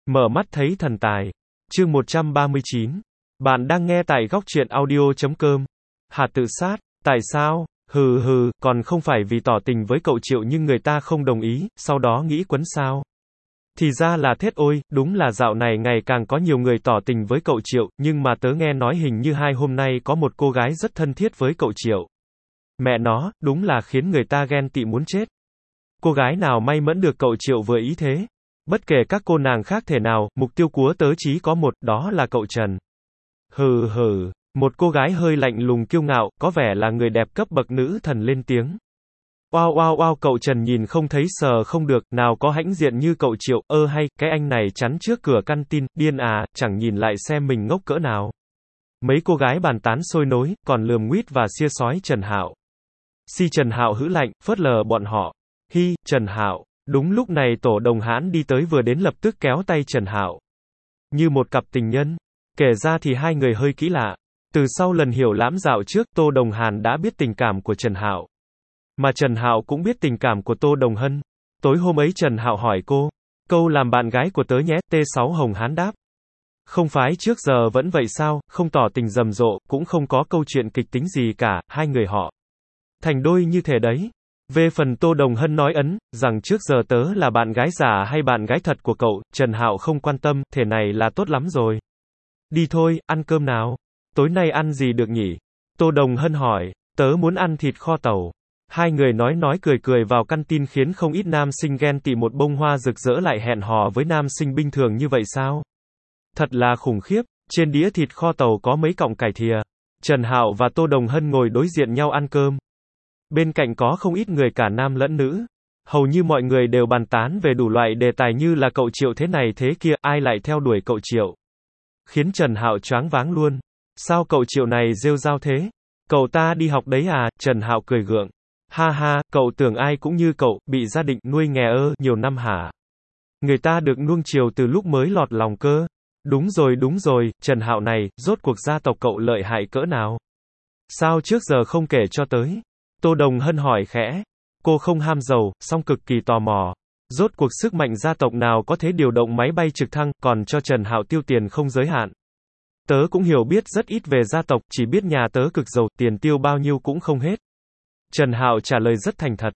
Mở mắt thấy thần tài. Chương 139. Bạn đang nghe tại góc truyện audio.com. Hà tự sát. Tại sao? Hừ, còn không phải vì tỏ tình với cậu Triệu nhưng người ta không đồng ý, sau đó nghĩ quấn sao? Thì ra là thế. Ôi, đúng là dạo này ngày càng có nhiều người tỏ tình với cậu Triệu, nhưng mà tớ nghe nói hình như hôm nay có một cô gái rất thân thiết với cậu Triệu. Mẹ nó, đúng là khiến người ta ghen tị muốn chết. Cô gái nào may mắn được cậu Triệu vừa ý thế? Bất kể các cô nàng khác thể nào, mục tiêu của tớ chỉ có một, đó là cậu Trần. Hừ, một cô gái hơi lạnh lùng kiêu ngạo, có vẻ là người đẹp cấp bậc nữ thần lên tiếng. Oao, cậu Trần nhìn không thấy sờ không được, nào có hãnh diện như cậu Triệu, hay, cái anh này chắn trước cửa căn tin, điên à, chẳng nhìn lại xem mình ngốc cỡ nào. Mấy cô gái bàn tán sôi nối, còn lườm nguýt và xia xói Trần Hạo. Trần Hạo hữ lạnh, phớt lờ bọn họ. Trần Hạo. Đúng lúc này Tổ Đồng Hãn đi tới vừa đến lập tức kéo tay Trần Hạo. Như một cặp tình nhân. Kể ra thì hai người hơi kỳ lạ. Từ sau lần hiểu lãm dạo trước, Tô Đồng Hàn đã biết tình cảm của Trần Hạo. Mà Trần Hạo cũng biết tình cảm của Tô Đồng Hân. Tối hôm ấy Trần Hạo hỏi cô, câu làm bạn gái của tớ nhé, T6 Hồng Hán đáp. Không phải trước giờ vẫn vậy sao, không tỏ tình rầm rộ, cũng không có câu chuyện kịch tính gì cả, hai người họ thành đôi như thế đấy. Về phần Tô Đồng Hân nói rằng trước giờ tớ là bạn gái giả hay bạn gái thật của cậu, Trần Hạo không quan tâm, thế này là tốt lắm rồi. Đi thôi, ăn cơm nào. Tối nay ăn gì được nhỉ? Tô Đồng Hân hỏi, tớ muốn ăn thịt kho tàu. Hai người nói cười vào căn tin khiến không ít nam sinh ghen tị, một bông hoa rực rỡ lại hẹn hò với nam sinh bình thường như vậy sao? Thật là khủng khiếp, trên đĩa thịt kho tàu có mấy cọng cải thìa. Trần Hạo và Tô Đồng Hân ngồi đối diện nhau ăn cơm. Bên cạnh có không ít người cả nam lẫn nữ. Hầu như mọi người đều bàn tán về đủ loại đề tài như là cậu Triệu thế này thế kia, ai lại theo đuổi cậu Triệu. Khiến Trần Hạo choáng váng luôn. Sao cậu Triệu này rêu rao thế? Cậu ta đi học đấy à? Trần Hạo cười gượng. Ha, cậu tưởng ai cũng như cậu, bị gia đình nuôi nghè nhiều năm hả? Người ta được nuông chiều từ lúc mới lọt lòng cơ. Đúng rồi, Trần Hạo này, rốt cuộc gia tộc cậu lợi hại cỡ nào? Sao trước giờ không kể cho tới? Tô Đồng Hân hỏi khẽ. Cô không ham giàu, song cực kỳ tò mò. Rốt cuộc sức mạnh gia tộc nào có thể điều động máy bay trực thăng, còn cho Trần Hạo tiêu tiền không giới hạn. Tớ cũng hiểu biết rất ít về gia tộc, chỉ biết nhà tớ cực giàu, tiền tiêu bao nhiêu cũng không hết. Trần Hạo trả lời rất thành thật.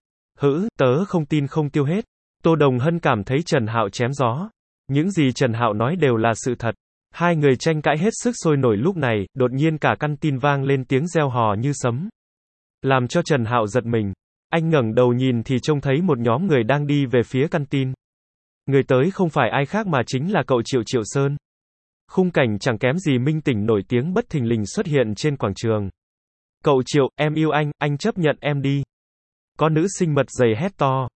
Tớ không tin không tiêu hết. Tô Đồng Hân cảm thấy Trần Hạo chém gió. Những gì Trần Hạo nói đều là sự thật. Hai người tranh cãi hết sức sôi nổi lúc này, đột nhiên cả căn tin vang lên tiếng reo hò như sấm. Làm cho Trần Hạo giật mình. Anh ngẩng đầu nhìn thì trông thấy một nhóm người đang đi về phía căn tin. Người tới không phải ai khác mà chính là cậu Triệu Sơn. Khung cảnh chẳng kém gì minh tỉnh nổi tiếng bất thình lình xuất hiện trên quảng trường. Cậu Triệu, em yêu anh chấp nhận em đi. Có nữ sinh mật dày hét to.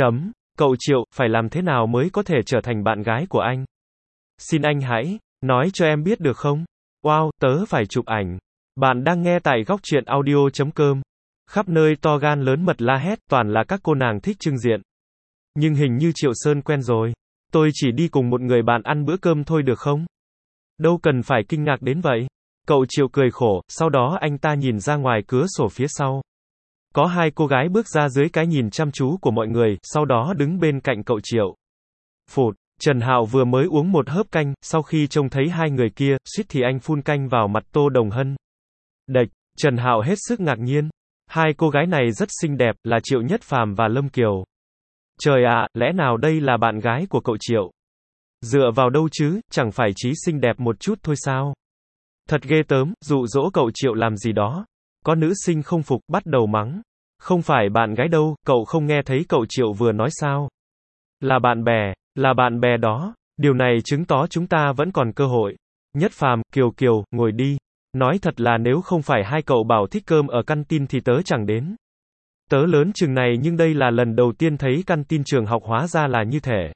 Cậu Triệu, phải làm thế nào mới có thể trở thành bạn gái của anh? Xin anh hãy nói cho em biết được không? Wow, tớ phải chụp ảnh. Bạn đang nghe tại góc truyện audio.com. Khắp nơi to gan lớn mật la hét, toàn là các cô nàng thích trưng diện. Nhưng hình như Triệu Sơn quen rồi. Tôi chỉ đi cùng một người bạn ăn bữa cơm thôi được không? Đâu cần phải kinh ngạc đến vậy. Cậu Triệu cười khổ, sau đó anh ta nhìn ra ngoài cửa sổ phía sau. Có hai cô gái bước ra dưới cái nhìn chăm chú của mọi người, sau đó đứng bên cạnh cậu Triệu. Trần Hạo vừa mới uống một hớp canh, sau khi trông thấy hai người kia, suýt thì anh phun canh vào mặt Tô Đồng Hân. Trần Hạo hết sức ngạc nhiên. Hai cô gái này rất xinh đẹp, là Triệu Nhất Phàm và Lâm Kiều. Trời ạ, lẽ nào đây là bạn gái của cậu Triệu? Dựa vào đâu chứ, chẳng phải chỉ xinh đẹp một chút thôi sao? Thật ghê tớm, dụ dỗ cậu Triệu làm gì đó. Có nữ sinh không phục, bắt đầu mắng. Không phải bạn gái đâu, cậu không nghe thấy cậu Triệu vừa nói sao? Là bạn bè đó. Điều này chứng tỏ chúng ta vẫn còn cơ hội. Nhất Phàm, Kiều, ngồi đi. Nói thật là nếu không phải hai cậu bảo thích cơm ở căn tin thì tớ chẳng đến. Tớ lớn chừng này nhưng đây là lần đầu tiên thấy căn tin trường học hóa ra là như thế.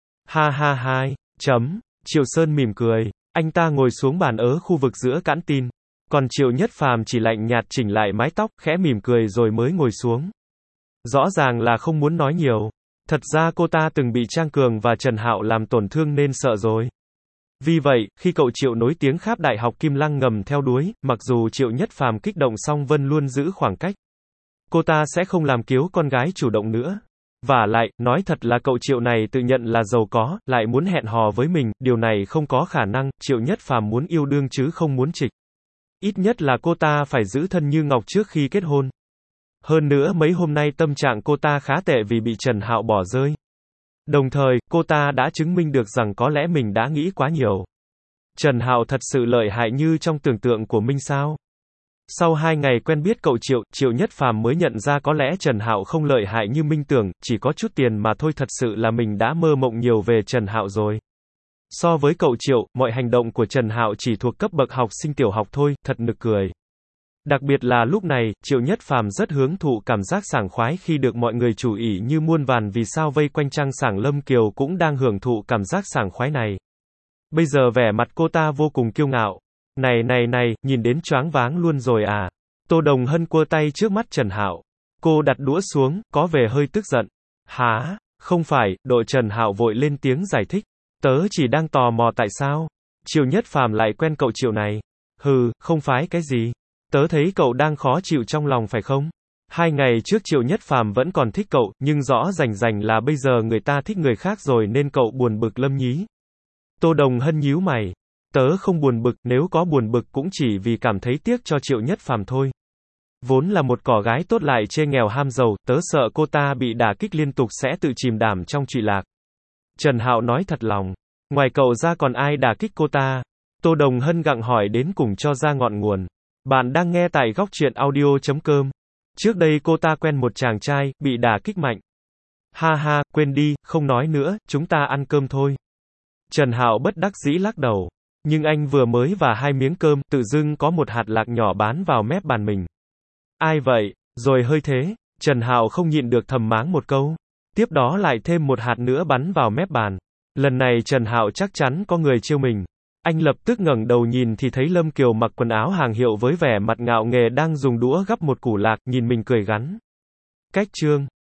Ha. Triệu Sơn mỉm cười. Anh ta ngồi xuống bàn ở khu vực giữa cãn tin. Còn Triệu Nhất Phàm chỉ lạnh nhạt chỉnh lại mái tóc, khẽ mỉm cười rồi mới ngồi xuống. Rõ ràng là không muốn nói nhiều. Thật ra cô ta từng bị Trang Cường và Trần Hạo làm tổn thương nên sợ rồi. Vì vậy, khi cậu Triệu nối tiếng khắp đại học Kim Lăng ngầm theo đuối, mặc dù Triệu Nhất Phàm kích động song Vân luôn giữ khoảng cách. Cô ta sẽ không làm kiếu con gái chủ động nữa. Vả lại, nói thật là cậu Triệu này tự nhận là giàu có, lại muốn hẹn hò với mình, điều này không có khả năng, Triệu Nhất Phàm muốn yêu đương chứ không muốn trịch. Ít nhất là cô ta phải giữ thân như ngọc trước khi kết hôn. Hơn nữa mấy hôm nay tâm trạng cô ta khá tệ vì bị Trần Hạo bỏ rơi. Đồng thời, cô ta đã chứng minh được rằng có lẽ mình đã nghĩ quá nhiều. Trần Hạo thật sự lợi hại như trong tưởng tượng của mình sao? Sau 2 ngày quen biết cậu Triệu, Triệu Nhất Phàm mới nhận ra có lẽ Trần Hạo không lợi hại như mình tưởng, chỉ có chút tiền mà thôi, thật sự là mình đã mơ mộng nhiều về Trần Hạo rồi. So với cậu Triệu, mọi hành động của Trần Hạo chỉ thuộc cấp bậc học sinh tiểu học thôi, thật nực cười. Đặc biệt là lúc này, Triệu Nhất Phàm rất hưởng thụ cảm giác sảng khoái khi được mọi người chú ý như muôn vàn vì sao vây quanh Trang Sảng Lâm Kiều cũng đang hưởng thụ cảm giác sảng khoái này. Bây giờ vẻ mặt cô ta vô cùng kiêu ngạo. Này, nhìn đến choáng váng luôn rồi à. Tô Đồng Hân cua tay trước mắt Trần Hạo. Cô đặt đũa xuống, có vẻ hơi tức giận. Hả? Không phải, đội Trần Hạo vội lên tiếng giải thích. Tớ chỉ đang tò mò tại sao Triệu Nhất Phàm lại quen cậu Triệu này. Hừ, không phải cái gì. Tớ thấy cậu đang khó chịu trong lòng phải không? 2 ngày trước Triệu Nhất Phàm vẫn còn thích cậu, nhưng rõ rành là bây giờ người ta thích người khác rồi nên cậu buồn bực lắm nhí. Tô Đồng Hân nhíu mày. Tớ không buồn bực, nếu có buồn bực cũng chỉ vì cảm thấy tiếc cho Triệu Nhất Phàm thôi. Vốn là một cỏ gái tốt lại chê nghèo ham giàu, tớ sợ cô ta bị đả kích liên tục sẽ tự chìm đàm trong trụy lạc. Trần Hạo nói thật lòng. Ngoài cậu ra còn ai đả kích cô ta? Tô Đồng Hân gặng hỏi đến cùng cho ra ngọn nguồn. Bạn đang nghe tại góc truyện audio.com. Trước đây cô ta quen một chàng trai, bị đả kích mạnh. Ha ha, quên đi, không nói nữa, chúng ta ăn cơm thôi. Trần Hạo bất đắc dĩ lắc đầu. Nhưng anh vừa mới và 2 miếng cơm, tự dưng có một hạt lạc nhỏ bán vào mép bàn mình. Ai vậy? Rồi hơi thế. Trần Hạo không nhịn được thầm máng một câu. Tiếp đó lại thêm một hạt nữa bắn vào mép bàn. Lần này Trần Hạo chắc chắn có người trêu mình. Anh lập tức ngẩng đầu nhìn thì thấy Lâm Kiều mặc quần áo hàng hiệu với vẻ mặt ngạo nghễ đang dùng đũa gắp một củ lạc, nhìn mình cười gắn. Cách chương